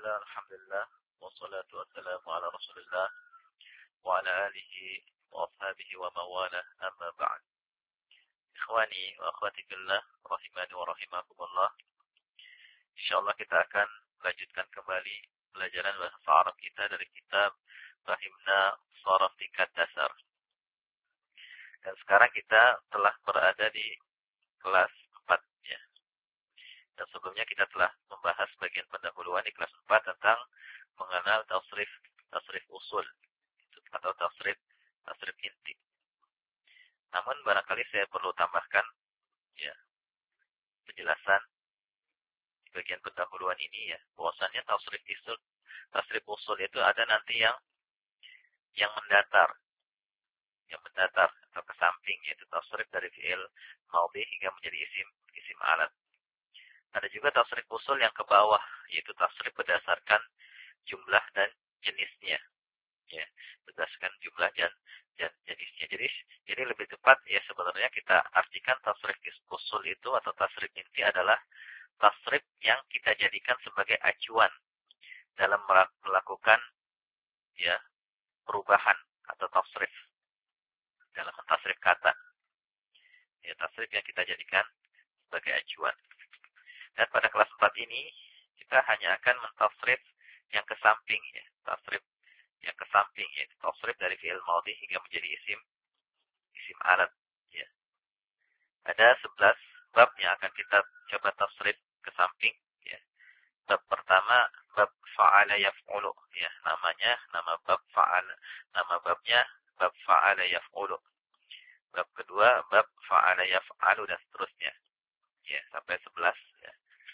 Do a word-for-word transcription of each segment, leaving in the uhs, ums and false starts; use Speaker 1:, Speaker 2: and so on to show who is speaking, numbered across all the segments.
Speaker 1: Bismillah, alhamdulillah, wassalatu wassalamu ala rasulillah, wa ala alihi wa ashabihi wa mawalah, amma ba'd. Ikhwani wa akhwati fillah, rahimani wa rahimakumullah. Insyaallah kita akan lanjutkan kembali pelajaran bahasa Arab kita dari kitab Fahimna Sharaf Tingkat Dasar. Dan sekarang kita telah berada di kelas empat ya. Dan sebelumnya kita telah membahas bagian pendahuluan di kelas empat tentang mengenal tasrif tasrif usul atau tasrif tasrif inti. Namun barangkali saya perlu tambahkan ya penjelasan di bagian pendahuluan ini ya, bahwasannya tasrif usul tasrif usul itu ada nanti yang yang mendatar yang mendatar atau ke samping, yaitu tasrif dari fi'il madhi hingga menjadi isim isim alat. Ada juga tasrif usul yang ke bawah, yaitu tasrif berdasarkan jumlah dan jenisnya. Ya, berdasarkan jumlah dan, dan jenisnya. Jadi jadi lebih tepat ya sebenarnya kita artikan tasrif usul itu atau tasrif inti adalah tasrif yang kita jadikan sebagai acuan dalam melakukan ya perubahan atau tasrif dalam tasrif kata. Ya, tasrif yang kita jadikan sebagai acuan. Dan pada kelas empat ini kita hanya akan mentasrif yang ke samping ya, tasrif yang ke samping yaitu tasrif dari fi'il madhi hingga menjadi isim isim alat ya. Ada sebelas bab yang akan kita coba tasrif ke samping ya. Bab pertama bab fa'ala yaf'ulu ya, namanya nama bab fa'al, nama babnya bab fa'ala yaf'ulu. Bab kedua bab fa'ala yaf'alu dan seterusnya. Ya, sampai sebelas ya.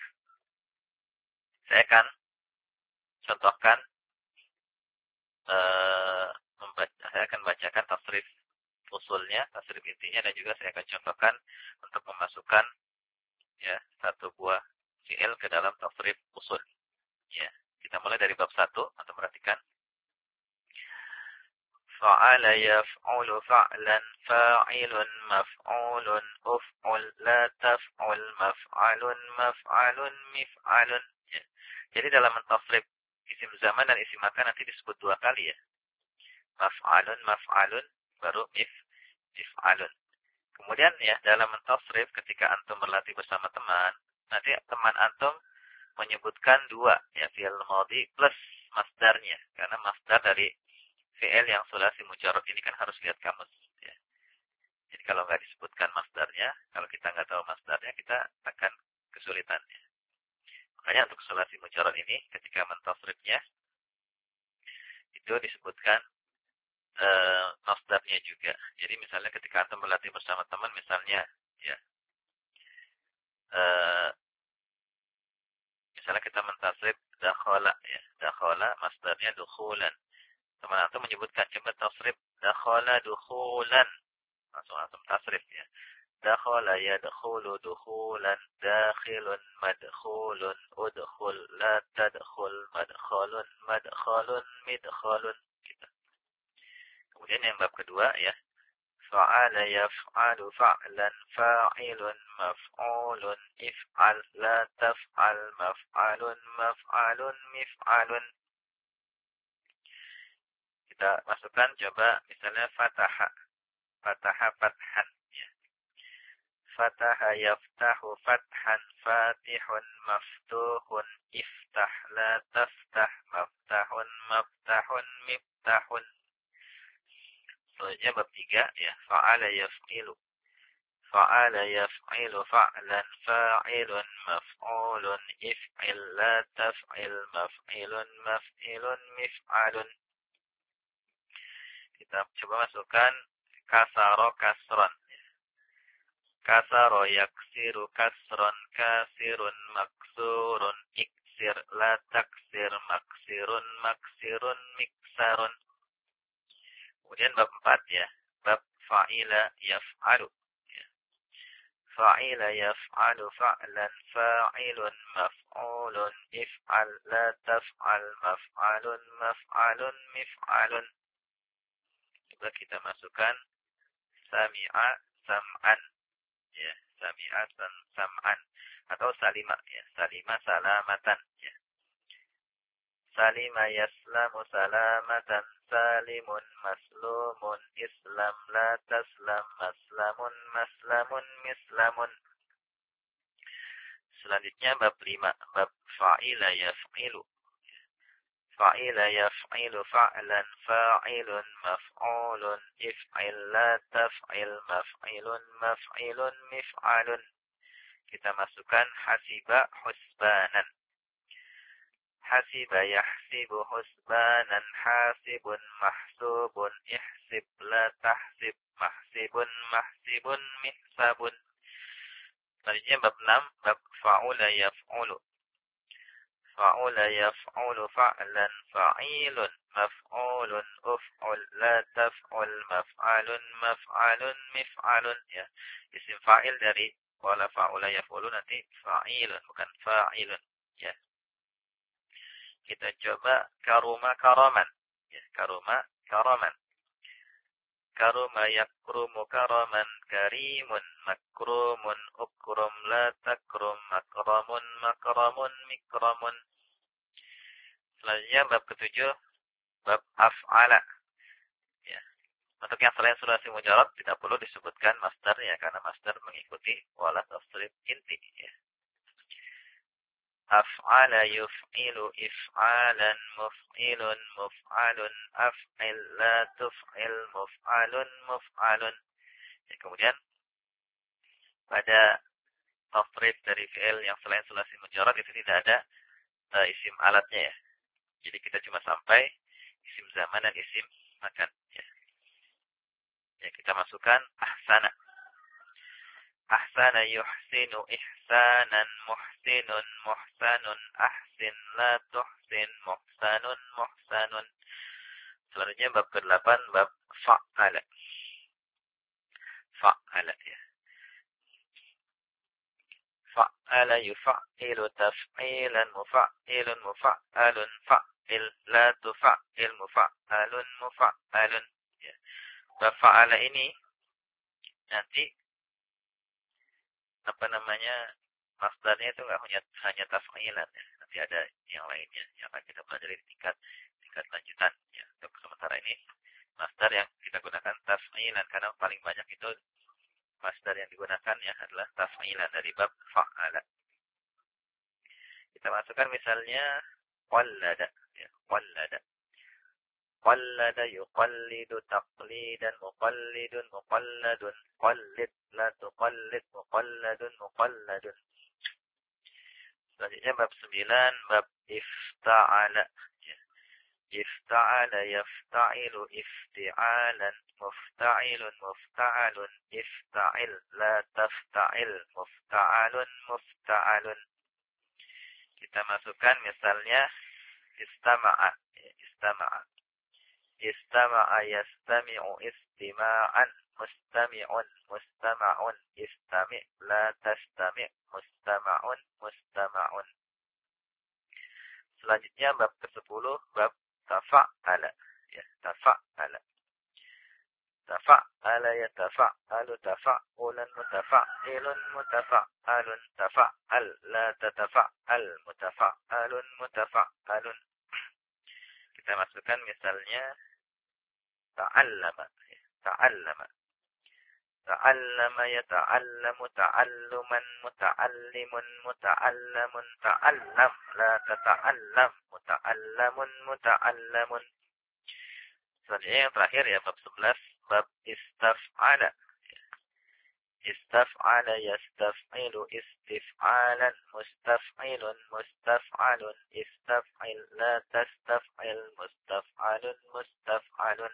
Speaker 1: Saya akan contohkan uh, membaca, saya akan bacakan tasrif usulnya, tasrif intinya, dan juga saya akan contohkan untuk memasukkan ya satu buah fi'il ke dalam tasrif usul. Ya, kita mulai dari bab satu atau perhatikan. Fa'ala yaf'ulu fa'lan fa'ilun maf'ulun uf'ul la taf'ul maf'alun maf'alun mif'alun. Ya. Jadi dalam mentasrif isim zaman dan isim makan nanti disebut dua kali ya. Maf'alun maf'alun baru mif mif'alun. Kemudian ya dalam mentasrif ketika antum berlatih bersama teman, nanti teman antum menyebutkan dua ya fi'il madhi plus masdarnya, karena masdar dari fi'il yang sulasi mujarrad ini kan harus lihat kamus ya. Jadi kalau nggak disebutkan masdarnya, kalau kita nggak tahu masdarnya, kita akan kesulitan ya. Makanya untuk sulasi mujarrad ini ketika mentasrifnya itu disebutkan e, masdarnya juga. Jadi misalnya ketika antum berlatih bersama teman, misalnya ya e, misalnya kita mentasrif dakhala ya, dakhala masdarnya dukhulan. Teman antum menyebutkan coba tasrif dakhala dukhulan, langsung antum tasrif ya. Dakhala yadkhulu dukhulan, dakhilun madkhulun, udkhul la tadkhul, madkhalun madkhalun midkhalun gitu. Kemudian yang bab kedua ya, fa'ala yaf'alu fa'lan fa'ilun maf'ulun if'al la taf'al maf'alun maf'alun mif'alun. Kita masukkan coba misalnya fataha. Fataha fathan ya. Fataha yaftahu fathan fatihun maftuhun iftah la taftah maftahun maftahun miftahun. Selanjutnya bab tiga ya, fa'ala yaf'ilu. Fa'ala yaf'ilu fa'lan fa'ilun maf'ulun if'il la taf'il maf'ilun maf'ilun mif'alun. Kita coba masukkan kasaro kasron. Kasaro yaksiru kasron kasirun maksurun iksir la taksir maksirun maksirun miksarun. Kemudian bab empat ya, bab fa'ila yaf'alu. Ya. Fa'ila yaf'alu fa'lan fa'ilun maf'ulun if'al la taf'al maf'alun maf'alun mif'alun. Coba kita masukkan sami'a sam'an ya, sami'a sam'an atau salima ya, salima salamatan ya. salima yaslamu salamatan salimun maslumun islam la taslam maslamun maslamun mislamun. Selanjutnya bab lima, bab fa'ila yaf'ilu. Fa'ila yaf'ilu fa'lan fa'ilun maf'ulun if'il la taf'il maf'ilun maf'ilun mif'alun. Kita masukkan hasiba husbanan. Hasiba yahsibu husbanan hasibun mahsubun ihsib la tahsib mahsibun mahsibun mihsabun. Selanjutnya bab enam, bab fa'ula yaf'ulu. Fa'ula yaf'ulu fa'lan fa'ilun maf'ulun uf'ul la taf'ul maf'alun maf'alun mif'alun. Ya, isim fa'il dari wala fa'ula yaf'ulu nanti fa'ilun bukan fa'ilun. Ya. Kita coba karuma karaman. Ya, karuma karaman. Karuma yakrumu karaman karimun makrumun ukrum la takrum makramun makramun mikramun. Selanjutnya bab ketujuh, bab af'ala. Ya. Untuk yang selain sulasi mujarad tidak perlu disebutkan masdarnya karena masdar mengikuti wala tasrif inti. Ya. Af'ala yuf'ilu if'alan muf'ilun muf'alun af'il la tuf'il muf'alun muf'alun. Ya, kemudian pada tasrif dari fi'il yang selain sulasi mujarad itu tidak ada uh, isim alatnya ya. Jadi kita cuma sampai isim zaman dan isim makan. Ya, ya kita masukkan ahsana. Ahsana yuhsinu ihsanan muhsinun muhsanun ahsin la tuhsin muhsanun muhsanun. Selanjutnya bab kedelapan, bab fa'ala. Fa'ala ya. Fa'ala yuf'ilu taf'ilan mufa'ilun mufa'alun fa'il la tufa'il mufa'alun mufa'alun. Ya. Bab fa'ala ini nanti apa namanya masdarnya itu nggak hanya hanya taf'ilan ya. Nanti ada yang lainnya yang akan kita pelajari di tingkat tingkat lanjutan ya. Untuk sementara ini masdar yang kita gunakan taf'ilan karena paling banyak itu masdar yang digunakan ya adalah taf'ilan dari bab fa'ala. Kita masukkan misalnya qallada ya, qallada. Qallada yuqallidu taqlidan muqallidun muqalladun qallid la tuqallid muqalladun muqalladun. Selanjutnya bab sembilan, bab ifta'ala ya. Ifta'ala yafta'ilu ifti'alan mufta'ilun mufta'alun ifta'il la tafta'il mufta'alun mufta'alun. Kita masukkan misalnya istama'a ya, istama'a. Istama'a yastami'u istima'an mustami'un mustama'un istami' la tastami' mustama'un mustama'un. Selanjutnya bab kesepuluh, bab tafa'ala ya, tafa'ala. Tafa'ala yatafa'alu tafa'ulan mutafa'ilun mutafa'alun tafa'al la tatafa'al mutafa'alun mutafa'alun. Kita masukkan misalnya ta'allama ya, ta'allama. Ta'allama yata'allamu ta'alluman muta'allimun muta'allamun ta'allam la tata'allam muta'allamun muta'allamun. Selanjutnya yang terakhir ya bab sebelas, bab istaf'ala. Istaf'ala yastaf'ilu istif'alan mustaf'ilun mustaf'alun istaf'il la tastaf'il mustaf'alun mustaf'alun.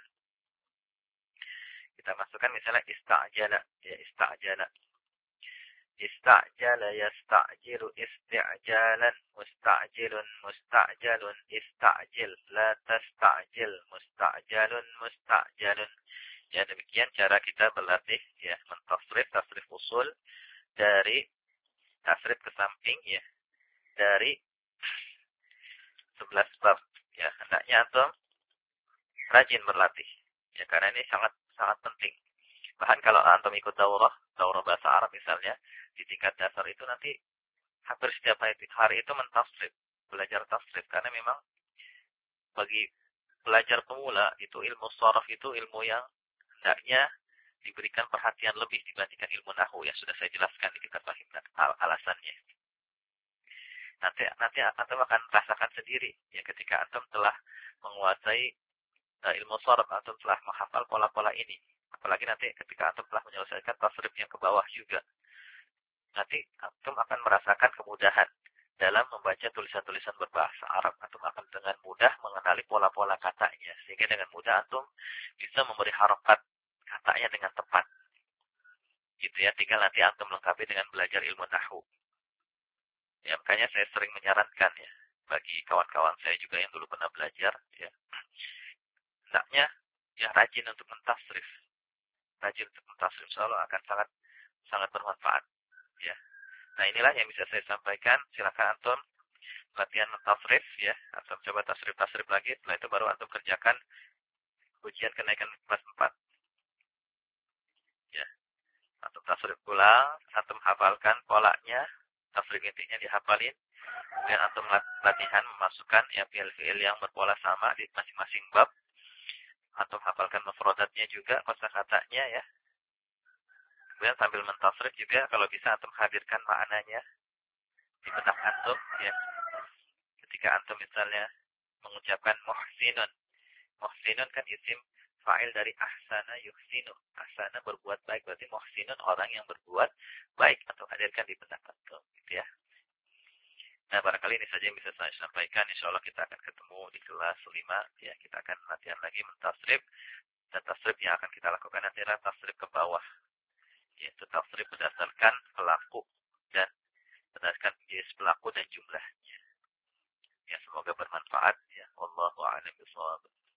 Speaker 1: Kita masukkan misalnya ista'jala ya, ista'jala. Ista'jala yasta'jilu isti'jalan musta'jilun musta'jalun ista'jil la tasta'jil musta'jalun musta'jalun. Ya, demikian cara kita berlatih ya mentasrif tasrif usul dari tasrif ke samping ya dari sebelas bab ya. Hendaknya antum rajin berlatih ya karena ini sangat sangat penting. Bahkan kalau antum ikut daurah daurah bahasa Arab misalnya di tingkat dasar itu nanti hampir setiap hari itu mentasrif, belajar tasrif karena memang bagi belajar pemula itu ilmu sharaf itu ilmu yang hendaknya diberikan perhatian lebih dibandingkan ilmu nahwu yang sudah saya jelaskan di kitab Fahim al alasannya. Nanti nanti antum akan rasakan sendiri ya ketika antum telah menguasai uh, ilmu sharaf, antum telah menghafal pola-pola ini. Apalagi nanti ketika antum telah menyelesaikan tasrif yang ke bawah juga. Nanti antum akan merasakan kemudahan dalam membaca tulisan-tulisan berbahasa Arab. Antum akan dengan mudah mengenali pola-pola katanya. Sehingga dengan mudah antum bisa memberi harokat katanya dengan tepat. Gitu ya, tinggal nanti antum lengkapi dengan belajar ilmu nahwu. Ya, makanya saya sering menyarankan ya, bagi kawan-kawan saya juga yang dulu pernah belajar, ya. Hendaknya, ya rajin untuk mentasrif. Rajin untuk mentasrif selalu akan sangat sangat bermanfaat. Ya. Nah, inilah yang bisa saya sampaikan. Silakan antum latihan tasrif ya, antum coba tasrif-tasrif lagi, setelah itu baru antum kerjakan ujian kenaikan kelas empat. Ya. Antum tasrif ulang, antum hafalkan polanya, tasrif intinya dihafalin, kemudian antum latihan memasukkan ya fiil-fiil yang berpola sama di masing-masing bab. Antum hafalkan mufradatnya juga, kosakatanya ya. Kemudian sambil mentasrif juga kalau bisa antum hadirkan maknanya di benak antum ya. Ketika antum misalnya mengucapkan muhsinun. Muhsinun kan isim fa'il dari ahsana yuhsinu. Ahsana berbuat baik, berarti muhsinun orang yang berbuat baik. Atau hadirkan di benak antum gitu ya. Nah, barangkali ini saja yang bisa saya sampaikan. Insya Allah kita akan ketemu di kelas lima ya. Kita akan latihan lagi mentasrif. Dan tasrif yang akan kita lakukan nanti adalah tasrif ke bawah. Yaitu tasrif berdasarkan pelaku dan berdasarkan jenis pelaku dan jumlahnya. Ya, semoga bermanfaat ya. Wallahu a'lam bishawab.